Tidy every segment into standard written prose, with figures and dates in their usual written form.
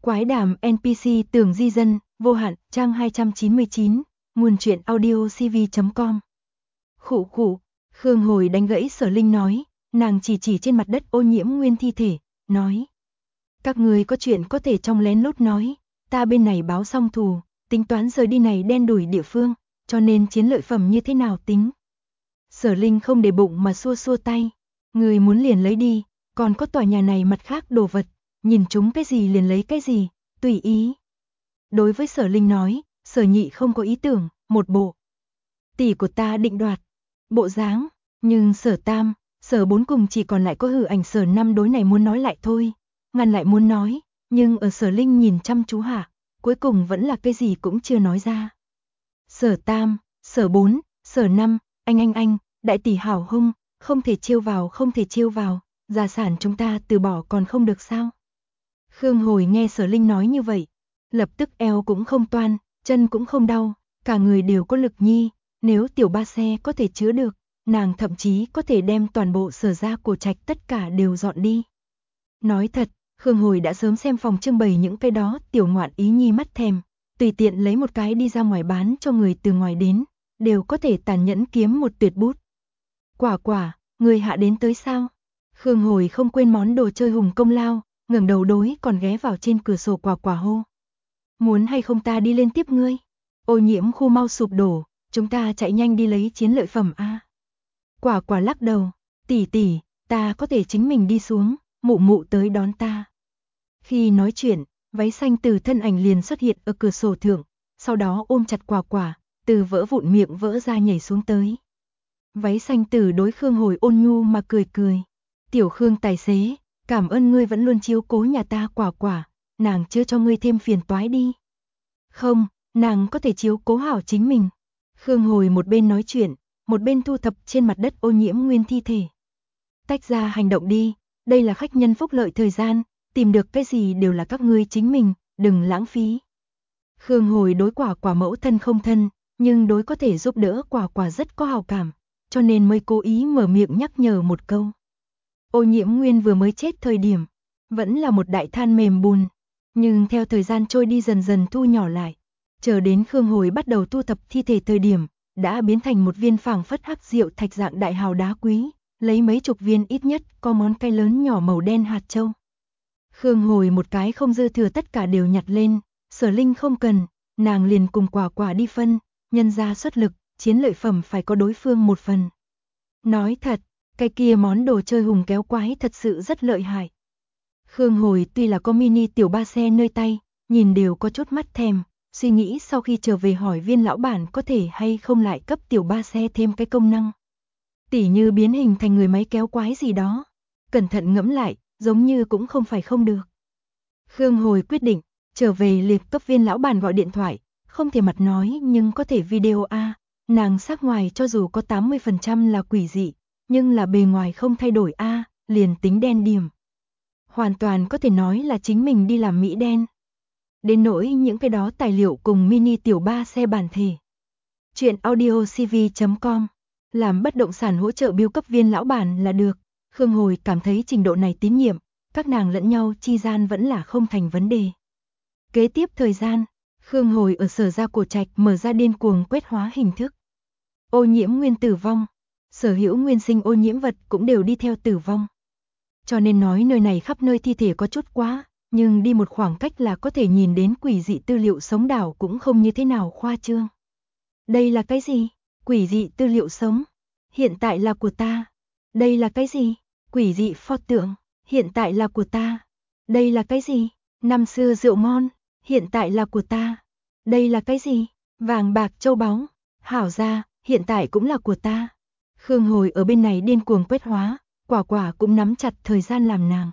Quái đàm NPC Tường Di Dân, vô hạn, trang 299, nguồn truyện audio cv.com. Khụ khụ, Khương Hồi đánh gãy Sở Linh nói, nàng chỉ trên mặt đất ô nhiễm nguyên thi thể, nói. Các người có chuyện có thể trong lén lút nói, ta bên này báo xong thù, tính toán rời đi này đen đủi địa phương, cho nên chiến lợi phẩm như thế nào tính. Sở Linh không để bụng mà xua xua tay, người muốn liền lấy đi, còn có tòa nhà này mặt khác đồ vật, nhìn chúng cái gì liền lấy cái gì, tùy ý. Đối với Sở Linh nói, Sở Nhị không có ý tưởng, một bộ. Tỷ của ta định đoạt, bộ dáng, nhưng Sở Tam, Sở Bốn cùng chỉ còn lại có hư ảnh Sở Năm đối này muốn nói lại thôi, ngăn lại muốn nói, nhưng ở Sở Linh nhìn chăm chú hạ, cuối cùng vẫn là cái gì cũng chưa nói ra. Sở Tam, Sở Bốn, Sở Năm, anh, đại tỷ hảo hung, không thể trêu vào, gia sản chúng ta từ bỏ còn không được sao? Khương Hồi nghe Sở Linh nói như vậy, lập tức eo cũng không toan, chân cũng không đau, cả người đều có lực nhi, nếu tiểu ba xe có thể chứa được, nàng thậm chí có thể đem toàn bộ Sở gia cổ trạch tất cả đều dọn đi. Nói thật, Khương Hồi đã sớm xem phòng trưng bày những cái đó tiểu ngoạn ý nhi mắt thèm, tùy tiện lấy một cái đi ra ngoài bán cho người từ ngoài đến, đều có thể tàn nhẫn kiếm một tuyệt bút. Quả, người hạ đến tới sao? Khương Hồi không quên món đồ chơi hùng công lao, ngẩng đầu đối còn ghé vào trên cửa sổ quả hô. Muốn hay không ta đi lên tiếp ngươi? Ô nhiễm khu mau sụp đổ, chúng ta chạy nhanh đi lấy chiến lợi phẩm a. Quả lắc đầu, tỷ, ta có thể chính mình đi xuống, mụ tới đón ta. Khi nói chuyện, váy xanh từ thân ảnh liền xuất hiện ở cửa sổ thượng, sau đó ôm chặt quả, từ vỡ vụn miệng vỡ ra nhảy xuống tới. Váy xanh từ đối Khương Hồi ôn nhu mà cười. Tiểu Khương tài xế, cảm ơn ngươi vẫn luôn chiếu cố nhà ta quả, nàng chưa cho ngươi thêm phiền toái đi. Không, nàng có thể chiếu cố hảo chính mình. Khương Hồi một bên nói chuyện, một bên thu thập trên mặt đất ô nhiễm nguyên thi thể. Tách ra hành động đi, đây là khách nhân phúc lợi thời gian, tìm được cái gì đều là các ngươi chính mình, đừng lãng phí. Khương Hồi đối quả mẫu thân không thân, nhưng đối có thể giúp đỡ quả rất có hào cảm, cho nên mới cố ý mở miệng nhắc nhở một câu. Ô nhiễm nguyên vừa mới chết thời điểm, vẫn là một đại than mềm bùn, nhưng theo thời gian trôi đi dần thu nhỏ lại, chờ đến Khương Hồi bắt đầu thu thập thi thể thời điểm, đã biến thành một viên phảng phất hắc diệu thạch dạng đại hào đá quý, lấy mấy chục viên ít nhất có món cây lớn nhỏ màu đen hạt châu. Khương Hồi một cái không dư thừa tất cả đều nhặt lên, Sở Linh không cần, nàng liền cùng quả đi phân, nhân ra xuất lực, chiến lợi phẩm phải có đối phương một phần. Nói thật, cái kia món đồ chơi hùng kéo quái thật sự rất lợi hại. Khương Hồi tuy là có mini tiểu ba xe nơi tay, nhìn đều có chút mắt thèm, suy nghĩ sau khi trở về hỏi Viên lão bản có thể hay không lại cấp tiểu ba xe thêm cái công năng. Tỉ như biến hình thành người máy kéo quái gì đó. Cẩn thận ngẫm lại, giống như cũng không phải không được. Khương Hồi quyết định, trở về liệt cấp Viên lão bản gọi điện thoại, không thể mặt nói nhưng có thể video a. Nàng sắc ngoài cho dù có 80% là quỷ dị, nhưng là bề ngoài không thay đổi a, liền tính đen điểm. Hoàn toàn có thể nói là chính mình đi làm Mỹ đen. Đến nỗi những cái đó tài liệu cùng mini tiểu ba xe bản thể. Chuyện audio cv.com, làm bất động sản hỗ trợ biêu cấp Viên lão bản là được. Khương Hồi cảm thấy trình độ này tín nhiệm, các nàng lẫn nhau chi gian vẫn là không thành vấn đề. Kế tiếp thời gian, Khương Hồi ở Sở gia cổ trạch mở ra điên cuồng quét hóa hình thức. Ô nhiễm nguyên tử vong, sở hữu nguyên sinh ô nhiễm vật cũng đều đi theo tử vong. Cho nên nói nơi này khắp nơi thi thể có chút quá, nhưng đi một khoảng cách là có thể nhìn đến quỷ dị tư liệu sống đảo cũng không như thế nào khoa trương. Đây là cái gì? Quỷ dị tư liệu sống. Hiện tại là của ta. Đây là cái gì? Quỷ dị pho tượng. Hiện tại là của ta. Đây là cái gì? Năm xưa rượu ngon. Hiện tại là của ta. Đây là cái gì? Vàng bạc châu báu. Hảo ra, hiện tại cũng là của ta. Khương Hồi ở bên này điên cuồng quét hóa, quả cũng nắm chặt thời gian làm nàng.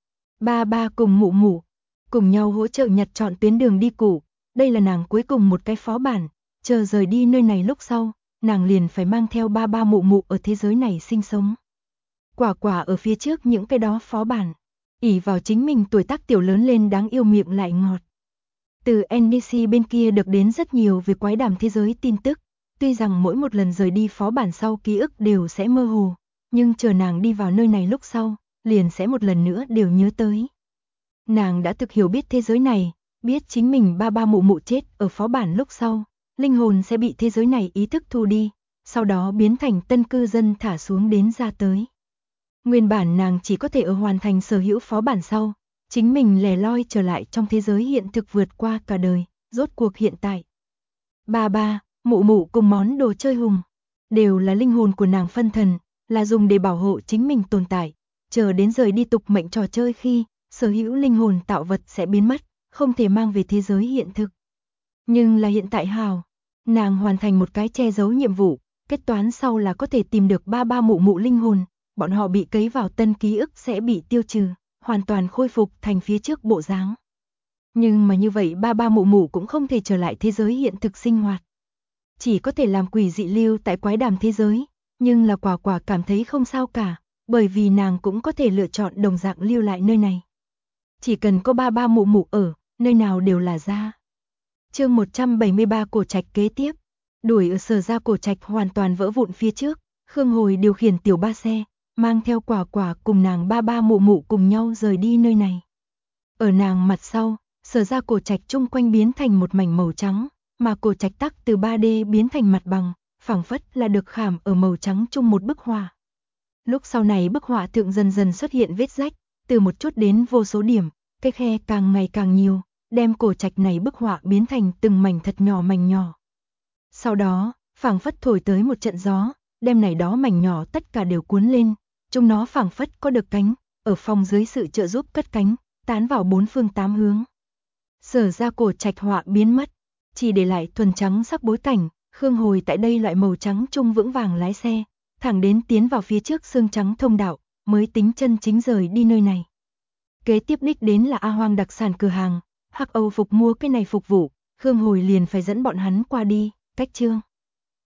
Ba cùng mụ cùng nhau hỗ trợ nhặt chọn tuyến đường đi cũ, đây là nàng cuối cùng một cái phó bản, chờ rời đi nơi này lúc sau, nàng liền phải mang theo ba mụ ở thế giới này sinh sống. Quả ở phía trước những cái đó phó bản, ỷ vào chính mình tuổi tác tiểu lớn lên đáng yêu miệng lại ngọt. Từ NDC bên kia được đến rất nhiều về quái đàm thế giới tin tức, tuy rằng mỗi một lần rời đi phó bản sau ký ức đều sẽ mơ hồ, nhưng chờ nàng đi vào nơi này lúc sau, liền sẽ một lần nữa đều nhớ tới. Nàng đã thực hiểu biết thế giới này, biết chính mình ba ba mụ mụ chết ở phó bản lúc sau, linh hồn sẽ bị thế giới này ý thức thu đi, sau đó biến thành tân cư dân thả xuống đến ra tới. Nguyên bản nàng chỉ có thể ở hoàn thành sở hữu phó bản sau, chính mình lẻ loi trở lại trong thế giới hiện thực vượt qua cả đời, rốt cuộc hiện tại. Ba ba, mụ mụ cùng món đồ chơi hùng, đều là linh hồn của nàng phân thần, là dùng để bảo hộ chính mình tồn tại, chờ đến rời đi tục mệnh trò chơi khi, sở hữu linh hồn tạo vật sẽ biến mất, không thể mang về thế giới hiện thực. Nhưng là hiện tại hào, nàng hoàn thành một cái che giấu nhiệm vụ, kết toán sau là có thể tìm được ba ba mụ mụ linh hồn, bọn họ bị cấy vào tân ký ức sẽ bị tiêu trừ, hoàn toàn khôi phục thành phía trước bộ dáng. Nhưng mà như vậy ba ba mụ mụ cũng không thể trở lại thế giới hiện thực sinh hoạt. Chỉ có thể làm quỷ dị lưu tại quái đàm thế giới, nhưng là quả quả cảm thấy không sao cả, bởi vì nàng cũng có thể lựa chọn đồng dạng lưu lại nơi này. Chỉ cần có ba ba mụ mụ ở, nơi nào đều là ra. Chương 173 cổ trạch kế tiếp, đuổi ở Sở ra cổ trạch hoàn toàn vỡ vụn phía trước, Khương Hồi điều khiển tiểu ba xe, mang theo quả quả cùng nàng ba ba mụ mụ cùng nhau rời đi nơi này. Ở nàng mặt sau, Sở ra cổ trạch chung quanh biến thành một mảnh màu trắng, mà cổ trạch tắc từ 3D biến thành mặt bằng, phảng phất là được khảm ở màu trắng chung một bức họa. Lúc sau này bức họa thượng dần dần xuất hiện vết rách, từ một chút đến vô số điểm, cái khe càng ngày càng nhiều, đem cổ trạch này bức họa biến thành từng mảnh thật nhỏ mảnh nhỏ. Sau đó, phảng phất thổi tới một trận gió, đem này đó mảnh nhỏ tất cả đều cuốn lên, chúng nó phảng phất có được cánh, ở phòng dưới sự trợ giúp cất cánh, tán vào bốn phương tám hướng. Sở ra cổ trạch họa biến mất, chỉ để lại thuần trắng sắc bối cảnh, Khương Hồi tại đây loại màu trắng trung vững vàng lái xe, thẳng đến tiến vào phía trước xương trắng thông đạo, mới tính chân chính rời đi nơi này. Kế tiếp đích đến là A Hoang đặc sản cửa hàng, Hắc Âu Phục mua cái này phục vụ, Khương Hồi liền phải dẫn bọn hắn qua đi, cách chương.